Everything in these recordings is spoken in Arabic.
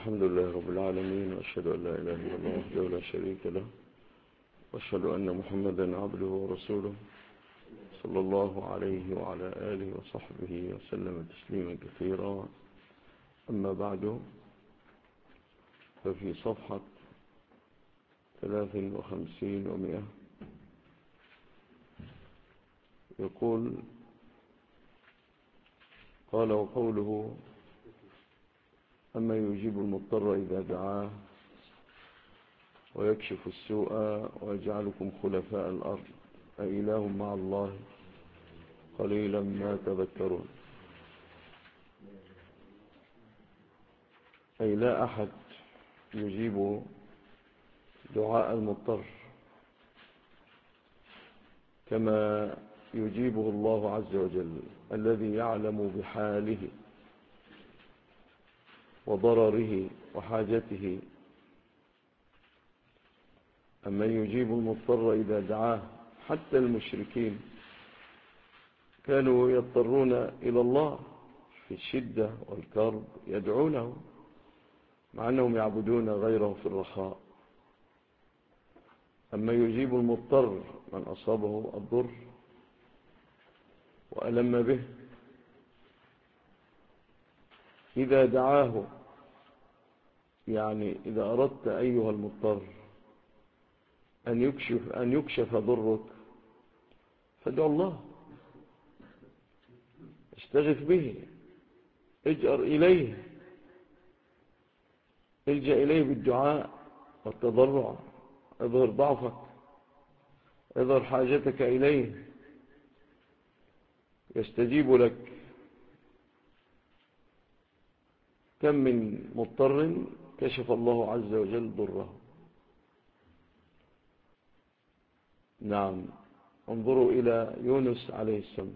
الحمد لله رب العالمين، وأشهد أن لا إله إلا الله وحده لا شريك له، وأشهد أن محمدا عبده ورسوله صلى الله عليه وعلى آله وصحبه وسلم تسليما كثيرا. أما بعد، ففي صفحة 53 و100 يقول: قال: وقوله: أما يجيب المضطر إذا دعاه ويكشف السوء ويجعلكم خلفاء الأرض أإله مع الله قليلا ما تذكرون. أي لا أحد يجيب دعاء المضطر كما يجيبه الله عز وجل، الذي يعلم بحاله وضرره وحاجته. أما يجيب المضطر إذا دعاه، حتى المشركين كانوا يضطرون إلى الله في الشدة والكرب، يدعونه مع أنهم يعبدون غيره في الرخاء. أما يجيب المضطر من أصابه الضر وألم به إذا دعاه، يعني إذا أردت أيها المضطر أن يكشف ضرك فادع الله، استغث به، اجأر إليه، الجأ إليه بالدعاء والتضرع، اظهر ضعفك، اظهر حاجتك إليه يستجيب لك. كم من مضطر كشف الله عز وجل ضره. نعم، انظروا إلى يونس عليه السلام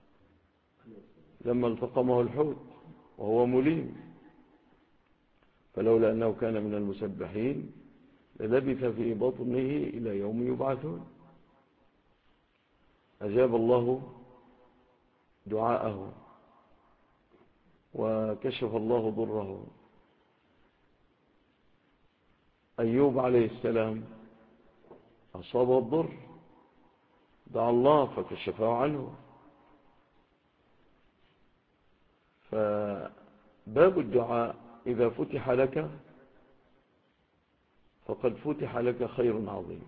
لما التقمه الحوت وهو مليم، فلولا أنه كان من المسبحين للبث في بطنه إلى يوم يبعثون. أجاب الله دعاءه وكشف الله ضره. أيوب عليه السلام أصابه الضر، دعا الله فكشفه عنه. فباب الدعاء إذا فتح لك فقد فتح لك خير عظيم.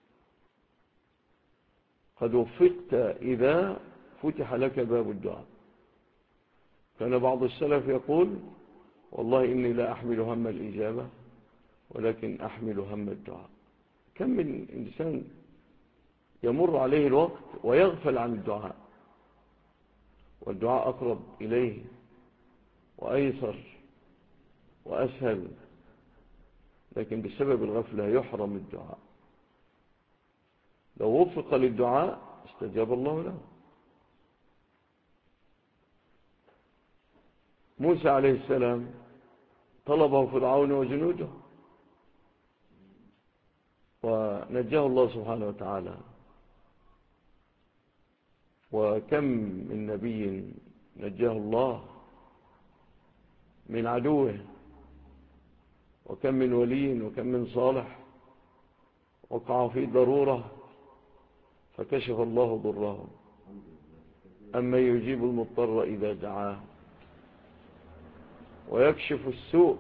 قد وفقت إذا فتح لك باب الدعاء. كان بعض السلف يقول: والله إني لا أحمل هم الإجابة ولكن أحمل هم الدعاء. كم من إنسان يمر عليه الوقت ويغفل عن الدعاء، والدعاء أقرب إليه وأيسر وأسهل، لكن بسبب الغفلة يحرم الدعاء. لو وفق للدعاء استجاب الله له. موسى عليه السلام طلبه فرعون وجنوده ونجاه الله سبحانه وتعالى. وكم من نبي نجاه الله من عدوه، وكم من ولي وكم من صالح وقع في ضرورة فكشف الله ضره. أما يجيب المضطر إذا دعاه ويكشف السوء،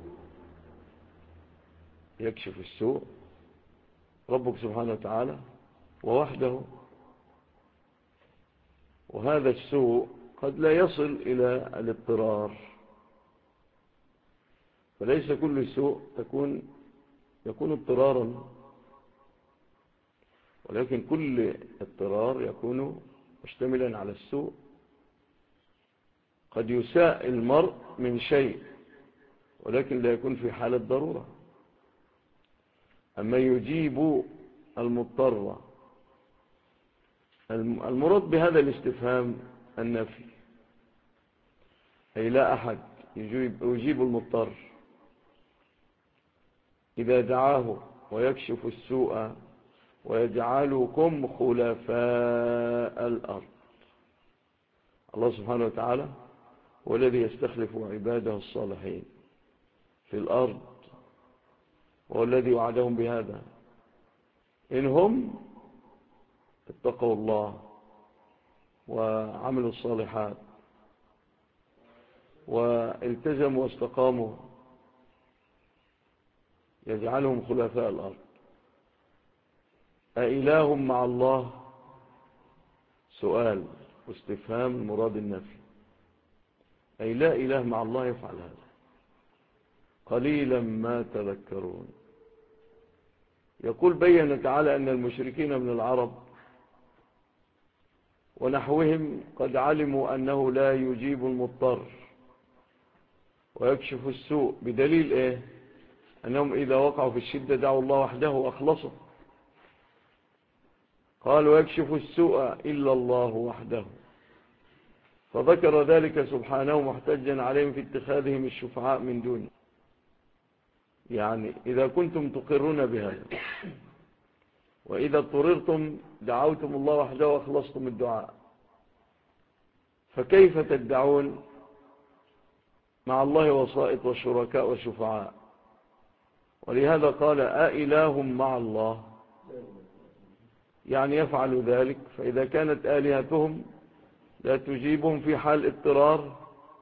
يكشف السوء ربك سبحانه وتعالى ووحده. وهذا السوء قد لا يصل إلى الاضطرار، فليس كل سوء يكون اضطرارا، ولكن كل اضطرار يكون مشتملا على السوء. قد يساء المرء من شيء ولكن لا يكون في حالة ضرورة. أما يجيب المضطر، المراد بهذا الاستفهام النفي، أي لا أحد يجيب المضطر إذا دعاه ويكشف السوء ويجعلكم خلفاء الأرض. الله سبحانه وتعالى هو الذي يستخلف عباده الصالحين في الأرض وهو الذي وعدهم بهذا إنهم اتقوا الله وعملوا الصالحات والتزموا واستقاموا يجعلهم خلفاء الأرض. أإله مع الله؟ سؤال واستفهام مراد النفي، أي لا إله مع الله يفعل هذا. قليلا ما تذكرون. يقول بين تعالى أن المشركين من العرب ونحوهم قد علموا أنه لا يجيب المضطر ويكشف السوء، بدليل إيه؟ أنهم إذا وقعوا في الشدة دعوا الله وحده وأخلصوا. قال ويكشف السوء إلا الله وحده، فذكر ذلك سبحانه محتجا عليهم في اتخاذهم الشفعاء من دونه. يعني إذا كنتم تقرون بهذا وإذا اضطررتم دعوتم الله وحده وأخلصتم الدعاء، فكيف تدعون مع الله وسائط وشركاء وشفعاء؟ ولهذا قال أإله مع الله، يعني يفعل ذلك. فإذا كانت آلهتهم لا تجيبهم في حال اضطرار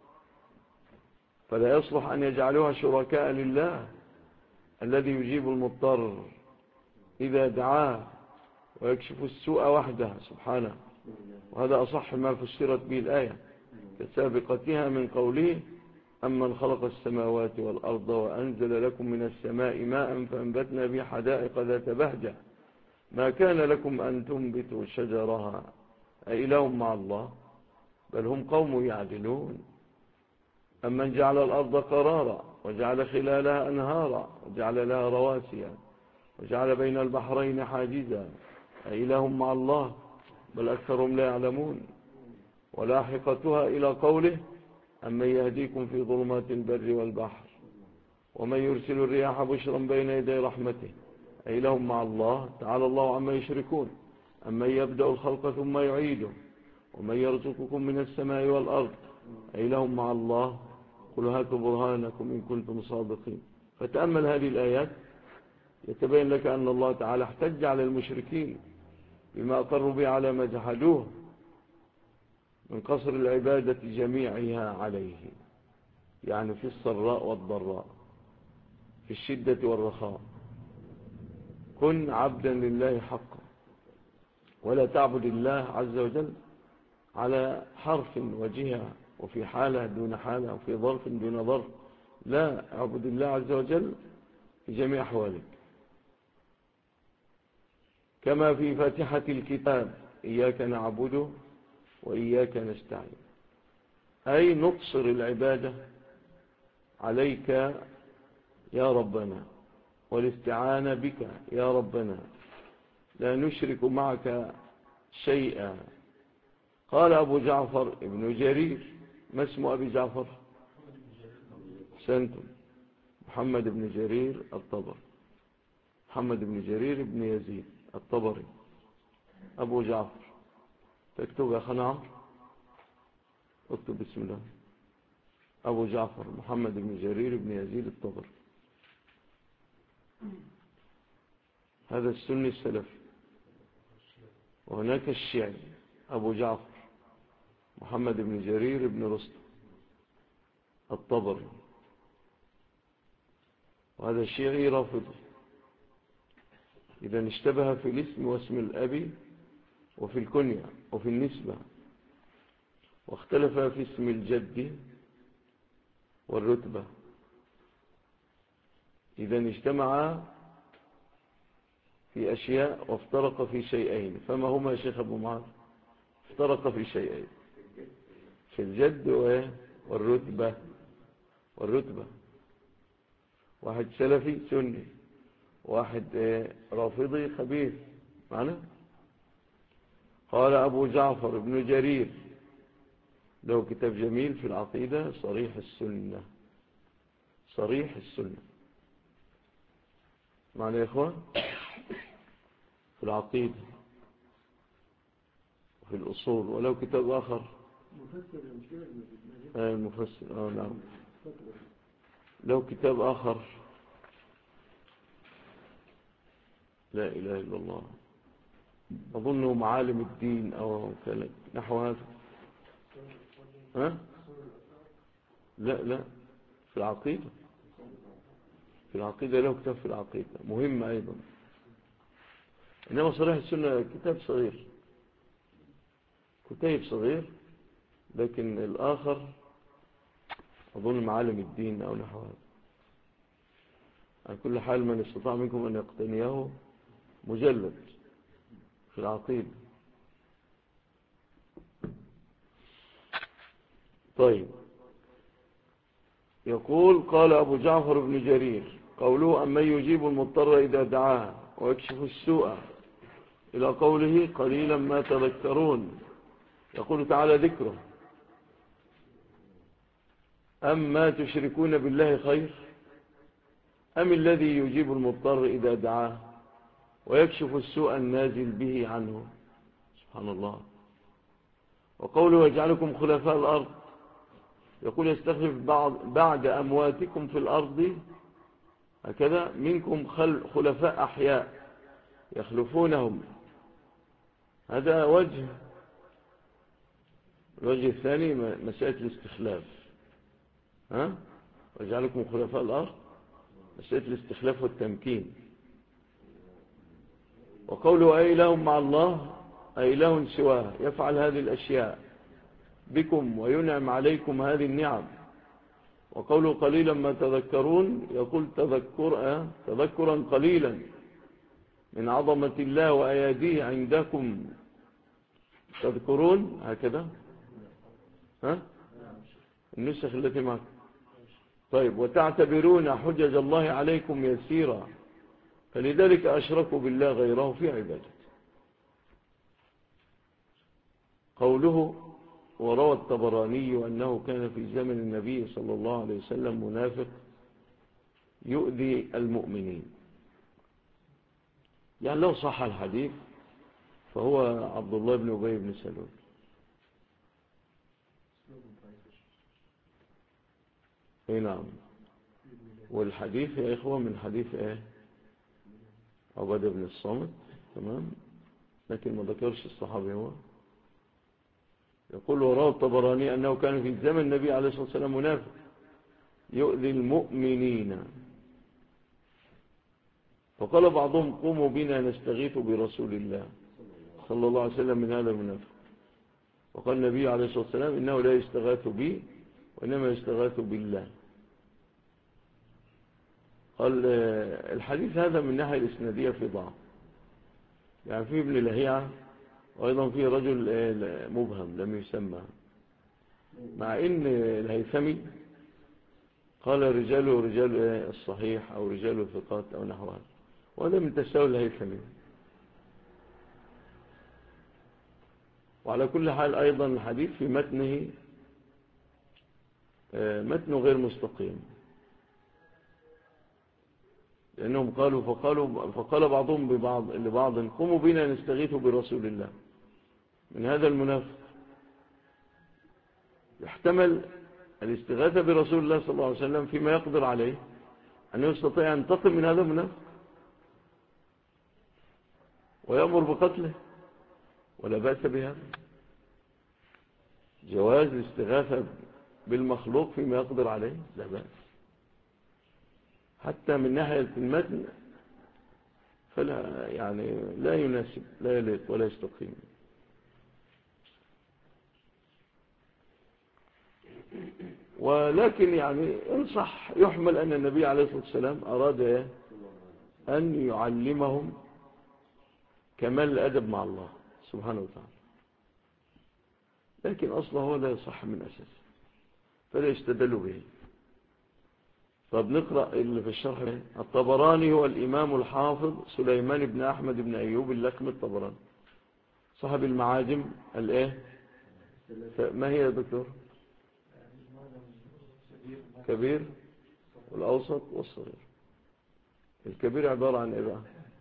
فلا يصلح أن يجعلوها شركاء لله الذي يجيب المضطر إذا دعاه ويكشف السوء وحده سبحانه. وهذا أصح ما فسرت به الآية كسابقتها من قوله أمن خلق السماوات والأرض وأنزل لكم من السماء ماء فأنبتنا به حدائق ذات بهجة ما كان لكم أن تنبتوا شجرها أإله مع الله بل هم قوم يعدلون. أمن جعل الأرض قرارا وجعل خلالها أنهارا وجعل لها رواسي وجعل بين البحرين حاجزا أإله مع الله بل أكثرهم لا يعلمون. ولاحقتها إلى قوله أمن يهديكم في ظلمات البر والبحر ومن يرسل الرياح بشرا بين يدي رحمته أإله مع الله تعالى الله عما يشركون. أمن يبدأ الخلق ثم يعيده ومن يرزقكم من السماء والأرض أإله مع الله قل هاتوا برهانكم إن كنتم صادقين. فتأمل هذه الآيات يتبين لك أن الله تعالى احتج على المشركين بما أقروا به على ما جحدوه من قصر العبادة جميعها عليه، يعني في السراء والضراء في الشدة والرخاء. كن عبدا لله حقا ولا تعبد الله عز وجل على حرف وجهة وفي حالة دون حالة وفي ظرف دون ظرف. لا، اعبد الله عز وجل في جميع أحوالك، كما في فاتحة الكتاب إياك نعبده وإياك نستعين، أي نقصر العبادة عليك يا ربنا والاستعانة بك يا ربنا، لا نشرك معك شيئا. قال أبو جعفر ابن جرير، ما اسم أبي جعفر؟ أحسنتم، محمد بن جرير الطبري، محمد بن جرير بن يزيد الطبري أبو جعفر. تكتب يا خنعم، اكتب بسم الله. أبو جعفر محمد بن جرير بن يزيد الطبري، هذا السني السلفي. وهناك الشيعي أبو جعفر محمد بن جرير بن رستم الطبري، وهذا الشيعي رافضي. إذا اشتبه في الاسم واسم الأبي وفي الكنية وفي النسبة، واختلف في اسم الجد والرتبة. إذا اجتمع في أشياء وافترق في شيئين، فما هما يا شيخ أبو معاذ؟ افترق في شيئين، في الجد والرتبة. واحد سلفي سني، واحد رافضي خبيث معنا. قال أبو جعفر ابن جرير له كتاب جميل في العقيدة، صريح السنة معنا يا إخوان، في العقيدة وفي الأصول. ولو كتاب آخر المفسر نعم، لو كتاب آخر لا إله إلا الله، أظنه معالم الدين أو نحو هذا. ها؟ لا، في العقيدة. في العقيدة له كتاب في العقيدة مهم أيضا. إنما صريح السنة كتاب صغير، كتاب صغير، لكن الآخر أظن معالم الدين أو نحو هذا. على كل حال من استطاع منكم أن يقتنيه مجلد في العقيدة. طيب، يقول قال أبو جعفر بن جرير قوله أمن يجيب المضطر إذا دعاه ويكشف السوء إلى قوله قليلا ما تذكرون، يقول تعالى ذكره أما تشركون بالله خير أم الذي يجيب المضطر إذا دعاه ويكشف السوء النازل به عنه. سبحان الله. وقوله يجعلكم خلفاء الأرض، يقول يستخلف بعد أمواتكم في الأرض هكذا منكم خلفاء أحياء يخلفونهم. هذا وجه. الوجه الثاني مسألة الاستخلاف. ويجعلكم خلفاء الأرض، مسألة الاستخلاف والتمكين. وقوله أي إله مع الله أي إله سواه يفعل هذه الأشياء بكم وينعم عليكم هذه النعم. وقوله قليلا ما تذكرون، يقول تذكرا قليلا من عظمة الله وأياديه عندكم تذكرون هكذا. النسخ التي معك. طيب، وتعتبرون حجج الله عليكم يسيرا فلذلك أشركوا بالله غيره في عبادته. قوله وروى الطبراني أنه كان في زمن النبي صلى الله عليه وسلم منافق يؤذي المؤمنين. يعني لو صح الحديث فهو عبد الله بن أبي بن سلول. اي نعم. والحديث يا إخوة من حديث عبادة بن الصامت، تمام، لكن ما ذكرش الصحابي هو. يقول وروى الطبراني أنه كان في زمن النبي عليه الصلاة والسلام منافق يؤذي المؤمنين، فقال بعضهم قوموا بنا نستغيث برسول الله صلى الله عليه وسلم من هذا المنافق. وقال النبي عليه الصلاة والسلام إنه لا يستغاث بي وإنما يستغاث بالله. قال الحديث هذا من ناحية الإسنادية في ضعف، يعني فيه ابن لهيعة، وأيضا فيه رجل مبهم لم يسمى، مع إن الهيثمي قال رجاله رجال الصحيح أو رجال الثقات أو نحو هذا، وهذا من تساؤل الهيثمي. وعلى كل حال أيضا الحديث في متنه متنه غير مستقيم، لأنهم فقال بعضهم لبعض قوموا بنا نستغيث برسول الله من هذا المنافق. يحتمل الاستغاثة برسول الله صلى الله عليه وسلم فيما يقدر عليه أنه يستطيع أن ينتقم من هذا المنافق ويأمر بقتله، ولا بأس بهذا. جواز الاستغاثة بالمخلوق فيما يقدر عليه لا بأس، حتى من ناحية المتن فلا يعني لا يناسب، لا يليق ولا يستقيم. ولكن يعني إن صح يحمل أن النبي عليه الصلاة والسلام أراد أن يعلمهم كمال الأدب مع الله سبحانه وتعالى، لكن أصله هو لا يصح من أساس، فلا يستدل به. طب نقرأ اللي في الشرح. الطبراني هو الإمام الحافظ سليمان بن أحمد بن أيوب اللخمي الطبراني صاحب المعاجم ما هي يا دكتور؟ كبير والأوسط والصغير. الكبير عبارة عن إيه بقى؟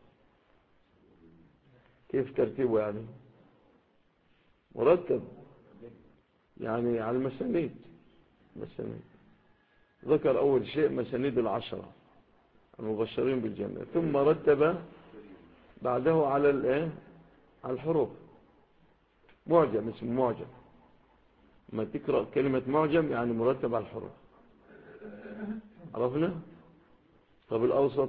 كيف ترتيبه؟ يعني مرتب، يعني على المسانيد. ذكر أول شيء مسانيد 10 المبشرين بالجنة، ثم رتب بعده على الايه، على الحروف، معجم اسمه معجم. ما تقرأ كلمة معجم يعني مرتب على الحروف. عرفنا؟ طب الأوسط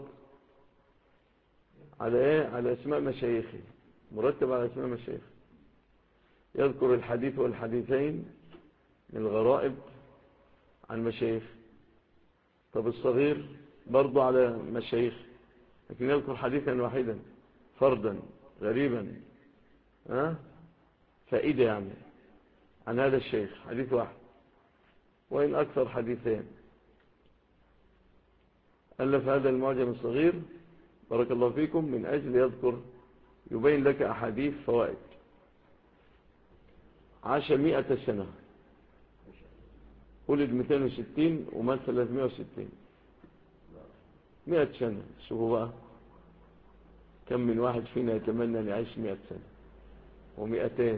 على ايه؟ على اسماء مشايخه، مرتب على اسماء مشايخه، يذكر الحديث والحديثين من الغرائب عن مشايخ. طب الصغير برضو على مشايخ، لكن يذكر حديثا واحدا فردا غريبا، فائدة يعني عن هذا الشيخ، حديث واحد وإن أكثر حديثين. ألف هذا المعجم الصغير بارك الله فيكم من أجل يذكر، يبين لك أحاديث فوائد. عاش 100 سنة، ولد 260 ومات 360، 100 سنة. شوفوا بقى كم من واحد فينا يتمنى أن يعيش 100 سنة و200.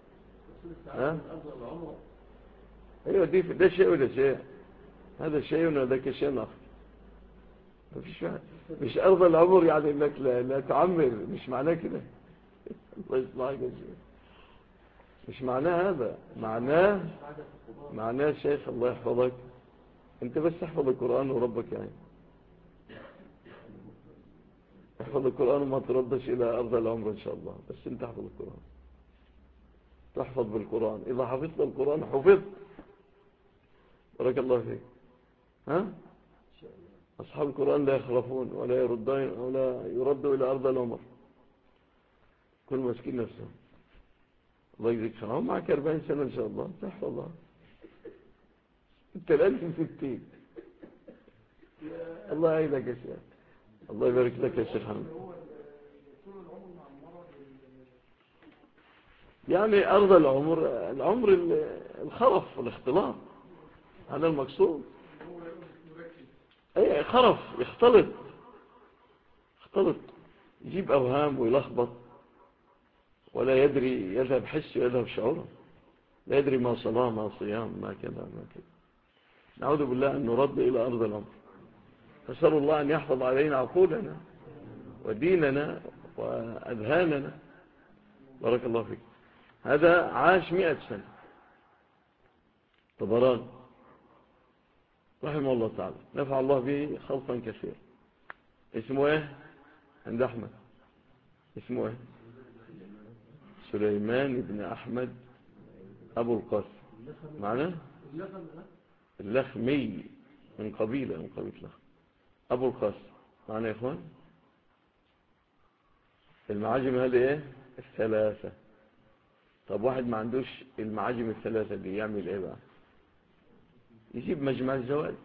ايوه ده شيء وده شيء، هذا شيء وذاك شيء آخر. مفيش واحد. مش أرض العمر يعني انك لا تعمر، مش معناه كده. الله يصلحك يا شيخ، مش معناه هذا. معناه شيخ الله يحفظك، انت بس احفظ القرآن وربك يعني. احفظ القرآن وما تردش الى أرض العمر ان شاء الله، بس انت احفظ القرآن، تحفظ بالقرآن. اذا حفظت القرآن حفظت. بارك الله فيك. أصحاب القرآن لا يخرفون ولا يردوا إلى أرض العمر. كل مسكين نفسه. الله يجزيك خير. معك 40 سنة إن شاء الله تحفظ الله. أنت الآن في 60. الله يعيدك يا شيخ، الله يبارك لك يا شيخ حمد. يعني أرض العمر، العمر الخرف والاختلاط، هذا المقصود. أي خرف، يختلط، يجيب أوهام ويلخبط، ولا يدري، يذهب حس ويذهب شعوره، لا يدري ما صلاة ما صيام ما كذا ما كذا. نعوذ بالله أن نرد إلى أرض العمر. فسأل الله أن يحفظ علينا عقولنا وديننا وأذهاننا. بارك الله فيك. هذا عاش 100 سنة. طبران رحمه الله تعالى، نفع الله به خلقا كثير. اسمه ايه عند أحمد؟ اسمه ايه؟ سليمان بن أحمد أبو القاسم. معناه اللخمي، من قبيلة لخم. أبو القاسم معناه يا إخوان. المعاجم هذه ايه؟ الثلاثة. طب واحد ما عندوش المعاجم الثلاثة دي يعمل ايه بقى؟ يجيب مجمع الزوائد.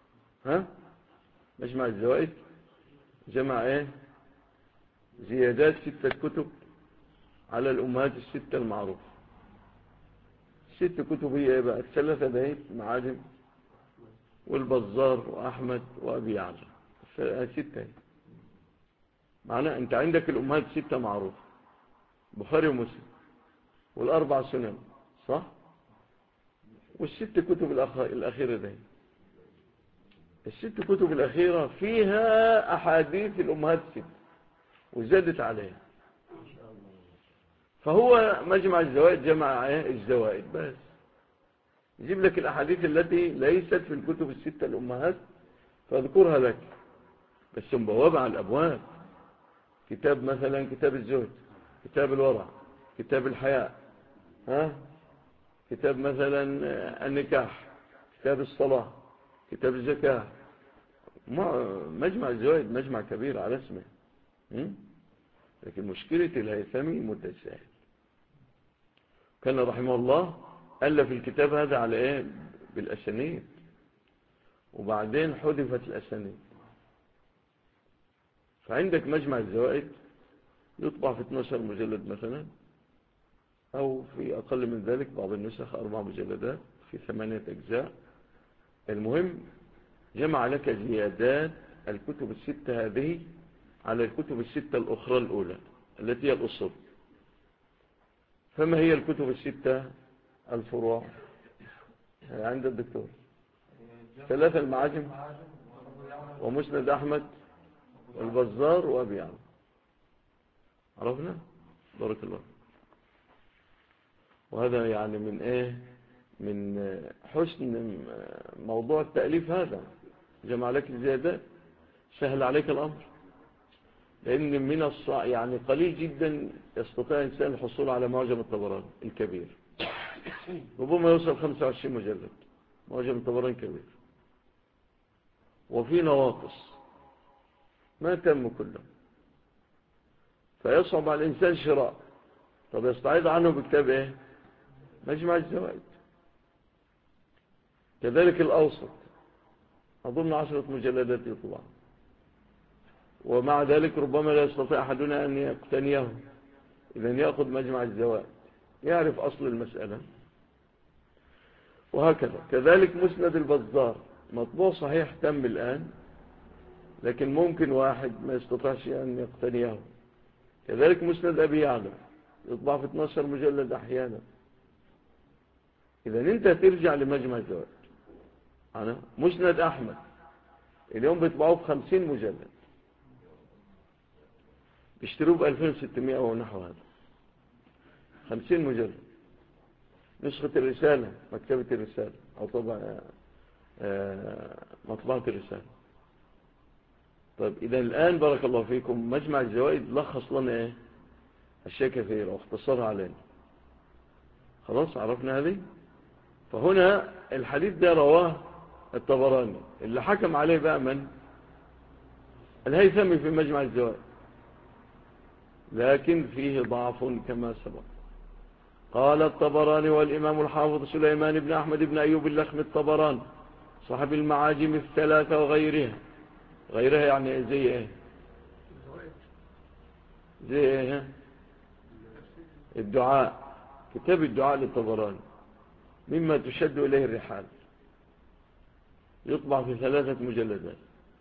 مجمع الزوائد جمع ايه؟ زيادات 6 كتب على الأمهات الستة المعروفة. 6 كتب هي ايه بقى؟ الثلاثة دهيت معاجم، والبزار وأحمد وأبي يعلى، 6. معناه أنت عندك الأمهات 6 معروفة، بخاري ومسلم والأربع سنن، صح؟ وال6 كتب الأخيرة دهيت. ال6 كتب الأخيرة فيها أحاديث الأمهات 6 وزادت عليها. فهو مجمع الزوائد جمع الزوائد بس، يجيب لك الأحاديث التي ليست في الكتب ال6 الأمهات فاذكرها لك، بس مبوابة على الأبواب. كتاب مثلا كتاب الزهد، كتاب الورع، كتاب الحياء، كتاب مثلا النكاح، كتاب الصلاة، كتاب الزكاة. مجمع الزوائد مجمع كبير على اسمه. لكن مشكلة الهيثمي متساهل. كان رحمه الله ألف الكتاب هذا على ايه؟ بالأسانيد، وبعدين حذفت الأسانيد. فعندك مجمع الزوائد يطبع في 12 مجلد مثلا، أو في أقل من ذلك بعض النسخ 4 مجلدات في 8 أجزاء. المهم جمع لك زيادات الكتب ال6 هذه على الكتب ال6 الأخرى الأولى التي هي الأصول. فما هي الكتب ال6 الفروع عند الدكتور؟ 3 المعاجم ومسند أحمد والبزار وأبي يعلى. عرفنا؟ بارك الله. وهذا يعني من حسن موضوع التأليف هذا، جمع لك الزيادات، سهل عليك الأمر. لأن يعني قليل جدا يستطيع الإنسان الحصول على معجم الطبراني الكبير، ربما يوصل 25 مجلد. معجم الطبراني كبير وفي نواقص ما تم كله، فيصعب على الإنسان شراء. طب يستعيد عنه بكتاب مجمع الزوائد. كذلك الأوسط أظن 10 مجلدات يطبع، ومع ذلك ربما لا يستطيع أحدنا أن يقتنيه. إذن يأخذ مجمع الزوائد، يعرف أصل المسألة. وهكذا كذلك مسند البزار مطبوع صحيح تم الآن، لكن ممكن واحد ما يستطيعش أن يقتنيه. كذلك مسند أبي يعلى يطبع في 12 مجلد أحيانا. إذن أنت ترجع لمجمع الزوائد. أنا مسند أحمد اليوم بيطبعوه ب 50 مجلد، بيشتروه ب 2600 ونحو هذا، 50 مجلد. نسخة الرسالة، مكتبة الرسالة أو طبعا مطبعة الرسالة. طيب إذا الآن بارك الله فيكم مجمع الزوائد لخص لنا أشياء كثيرة واختصرها علينا. خلاص عرفنا هذه. فهنا الحديث ده رواه الطبراني، اللي حكم عليه بقى من؟ الهيثمي في مجمع الزوائد، لكن فيه ضعف كما سبق. قال الطبراني والإمام الحافظ سليمان بن أحمد بن أيوب اللخمي الطبراني صاحب المعاجم الثلاثة وغيرها. غيرها يعني زي زي الدعاء، كتاب الدعاء للطبراني مما تشد إليه الرحال، يطبع في 3 مجلدات.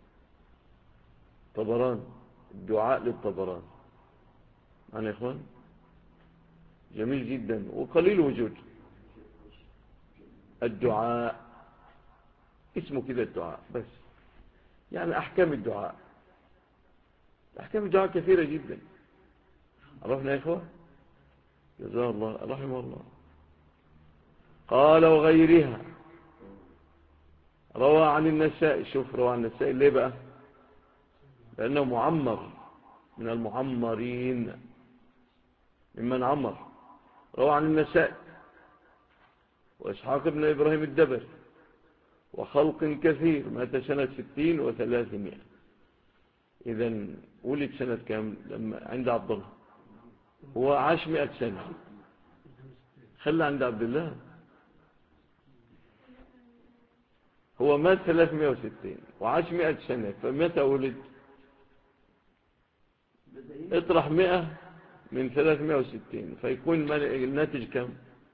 طبراني، الدعاء للطبراني. معنا يا إخوان؟ جميل جدا وقليل وجود. الدعاء اسمه كده الدعاء بس، يعني أحكام الدعاء. أحكام الدعاء كثيرة جدا. عرفنا يا إخوة؟ جزاه الله رحمه الله. قال وغيرها روى عن النسائي. شوف روى عن النسائي ليه بقى؟ لأنه معمر من المعمرين، ممن عمر. روى عن النسائي وإسحاق بن إبراهيم الدبر وخلق كثير، مات سنة 60 و300. إذن ولد سنة كام لما عند عبد الله؟ هو عاش 100 سنة. خلى عند عبد الله. هو مات 360 وعاش 100 سنة، فمتى ولد؟ اطرح 100 من 360 فيكون الناتج كم؟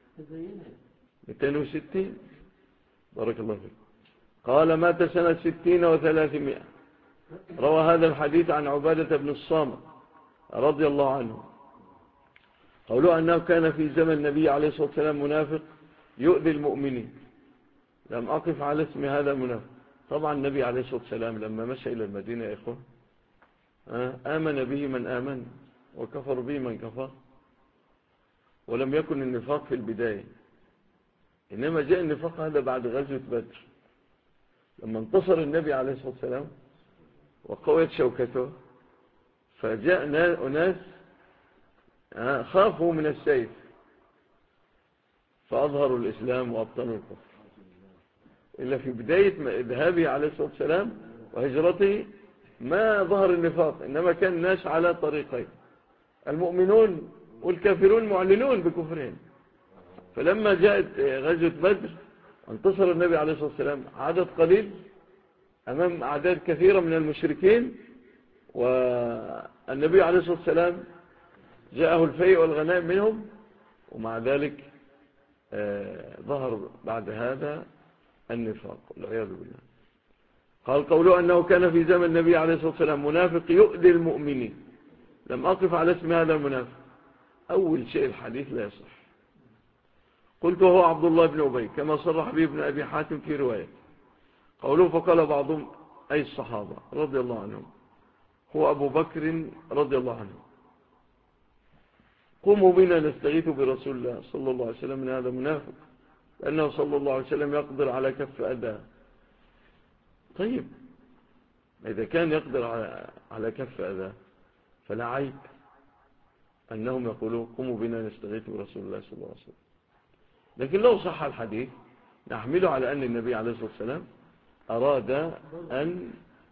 260. بارك الله فيك. قال مات سنة 60 و300. روى هذا الحديث عن عبادة بن الصامت رضي الله عنه، قولوا أنه كان في زمن النبي عليه الصلاة والسلام منافق يؤذي المؤمنين. لم أقف على اسم هذا المنافق. طبعا النبي عليه الصلاة والسلام لما مشى إلى المدينة يا إخوة آمن به من آمن وكفر به من كفر، ولم يكن النفاق في البداية، إنما جاء النفاق هذا بعد غزوة بدر، لما انتصر النبي عليه الصلاة والسلام وقويت شوكته، فجاء أناس خافوا من السيف فأظهروا الإسلام وأبطنوا الكفر. إلا في بداية ذهابه عليه الصلاة والسلام وهجرته ما ظهر النفاق، إنما كان الناس على طريقين، المؤمنون والكافرون معلنون بكفرهم. فلما جاءت غزوة بدر انتصر النبي عليه الصلاة والسلام عدد قليل أمام أعداد كثيرة من المشركين، والنبي عليه الصلاة والسلام جاءه الفيء والغنائم منهم، ومع ذلك ظهر بعد هذا النفاق والعياذ بالله. قال قوله أنه كان في زمن النبي عليه الصلاة والسلام منافق يؤذي المؤمنين. لم أقف على اسم هذا المنافق. أول شيء الحديث لا يصح. قلت هو عبد الله بن أبي كما صرح به ابن أبي حاتم في رواية. قوله فقال بعضهم أي الصحابة رضي الله عنهم هو أبو بكر رضي الله عنه. قوموا بنا نستغيث برسول الله صلى الله عليه وسلم، من هذا منافق، لأنه صلى الله عليه وسلم يقدر على كف أذى. طيب إذا كان يقدر على كف أذى فلا عيب أنهم يقولوا قوموا بنا نستغيث برسول الله صلى الله عليه وسلم. لكن لو صح الحديث نحمله على أن النبي عليه الصلاة والسلام أراد أن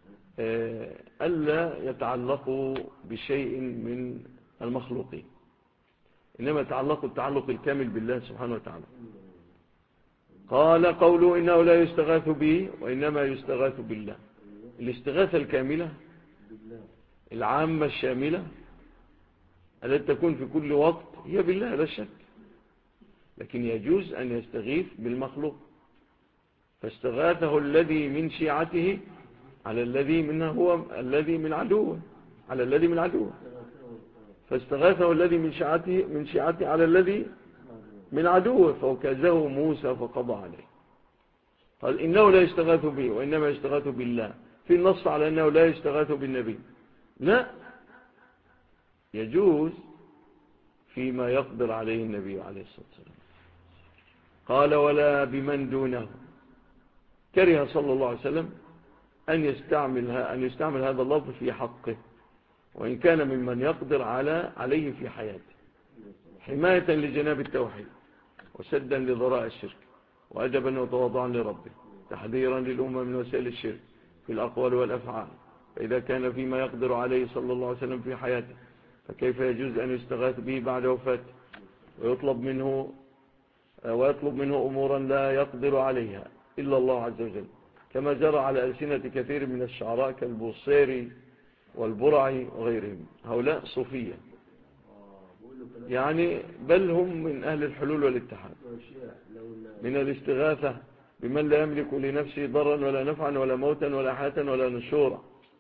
ألا يتعلقوا بشيء من المخلوقين، إنما يتعلقوا التعلق الكامل بالله سبحانه وتعالى. قال قوله إنه لا يستغاث به وإنما يستغاث بالله. الاستغاثة الكاملة العامة الشاملة التي تكون في كل وقت هي بالله لا شك، لكن يجوز أن يستغيث بالمخلوق. فاستغاثه الذي من شيعته على الذي من عدوه، على الذي من عدوه. فاستغاثه الذي من شيعته على الذي من عدوه فوكزه موسى فقضى عليه. قال إنه لا يستغاث به وإنما يستغاث بالله. في النص على أنه لا يستغاث بالنبي، لا، يجوز فيما يقدر عليه النبي عليه الصلاة والسلام. قال ولا بمن دونه. كره صلى الله عليه وسلم أن يستعمل هذا اللفظ في حقه، وإن كان ممن يقدر عليه في حياته، حماية لجناب التوحيد وسدا لذراء الشرك وأدبا وتواضعا لربه، تحذيرا للأمة من وسائل الشرك في الأقوال والأفعال. فإذا كان فيما يقدر عليه صلى الله عليه وسلم في حياته، فكيف يجوز أن يستغاث به بعد وفاته ويطلب منه أمورا لا يقدر عليها إلا الله عز وجل، كما جرى على ألسنة كثير من الشعراء كالبوصيري والبرعي وغيرهم. هؤلاء صوفية يعني، بل هم من أهل الحلول والاتحاد، من الاستغاثة بمن لا يملك لنفسه ضرا ولا نفعا ولا موتا ولا حياة ولا نشورا،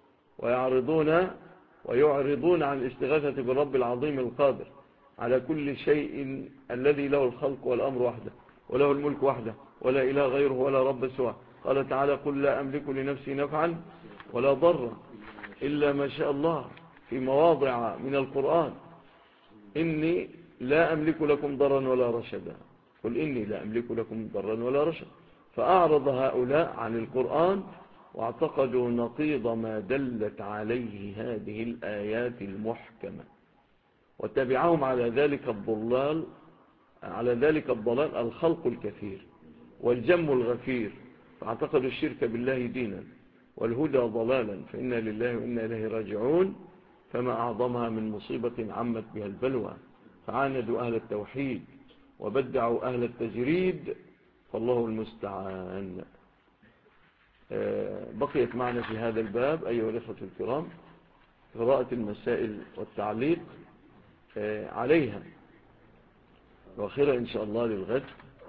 ويعرضون عن الاستغاثة بالرب العظيم القادر على كل شيء الذي له الخلق والأمر وحده وله الملك وحده ولا إله غيره ولا رب سواه. قال تعالى قل لا أملك لنفسي نفعا ولا ضرا إلا ما شاء الله في مواضع من القرآن. إني لا أملك لكم ضرا ولا رشدا، قل إني لا أملك لكم ضرا ولا رشدا. فأعرض هؤلاء عن القرآن واعتقدوا نقيض ما دلت عليه هذه الآيات المحكمة، وتبعهم على ذلك الضلال الخلق الكثير والجم الغفير، فاعتقدوا الشرك بالله دينا والهدى ضلالا، فإنا لله وإنا إليه راجعون. فما أعظمها من مصيبة عمت بها البلوى، فعاندوا أهل التوحيد وبدعوا أهل التجريد، فالله المستعان. بقيت معنا في هذا الباب أيها الأخوة الكرام قراءة المسائل والتعليق عليها، وآخرها إن شاء الله للغد.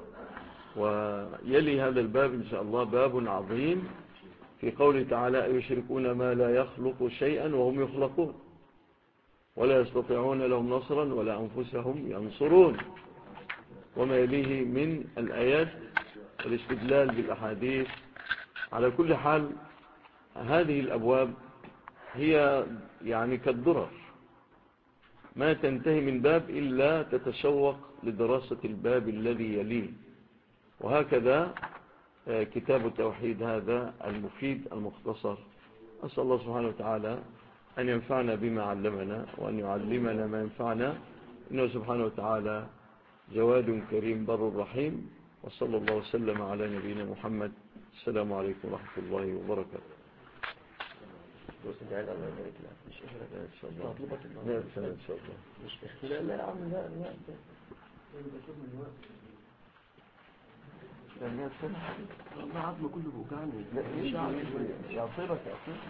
ويلي هذا الباب إن شاء الله باب عظيم في قوله تعالى يشركون ما لا يخلق شيئا وهم يخلقون ولا يستطيعون لهم نصرا ولا أنفسهم ينصرون، وما يليه من الآيات والاستدلال بالأحاديث. على كل حال هذه الأبواب هي يعني كالدرر، ما تنتهي من باب إلا تتشوق لدراسة الباب الذي يليه. وهكذا كتاب التوحيد هذا المفيد المختصر. أسأل الله سبحانه وتعالى أن ينفعنا بما علمنا وأن يعلمنا ما ينفعنا، إنه سبحانه وتعالى جواد كريم بر رحيم. وصلى الله وسلم على نبينا محمد. السلام عليكم ورحمة الله وبركاته. لا لا يا عم لا لا والله عظمه كله بوجعني. يعصيبك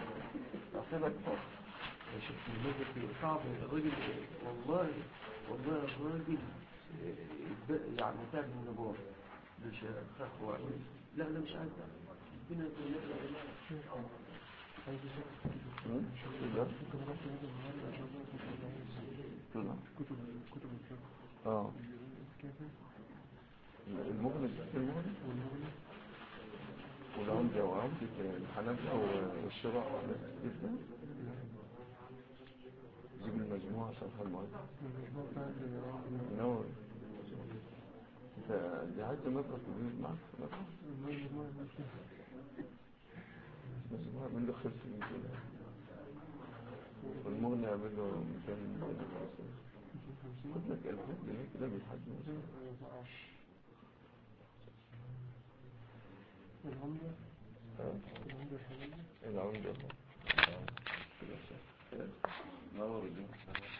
يا شيخ المجلس صعب الراجل، والله الراجل يعني تعب من النبار مش خخوة. لا مش عايز ربنا المغني والعمدة وعمدة الحنابلة والشراء تجيب المجموعة شرح المواد نووي. دي عايزة مبلغ كبير معك مجموعة من له 500 دولار والمغني يعمل له 200 دولار. خد لك 2000 جنيه كده بالحد العمدة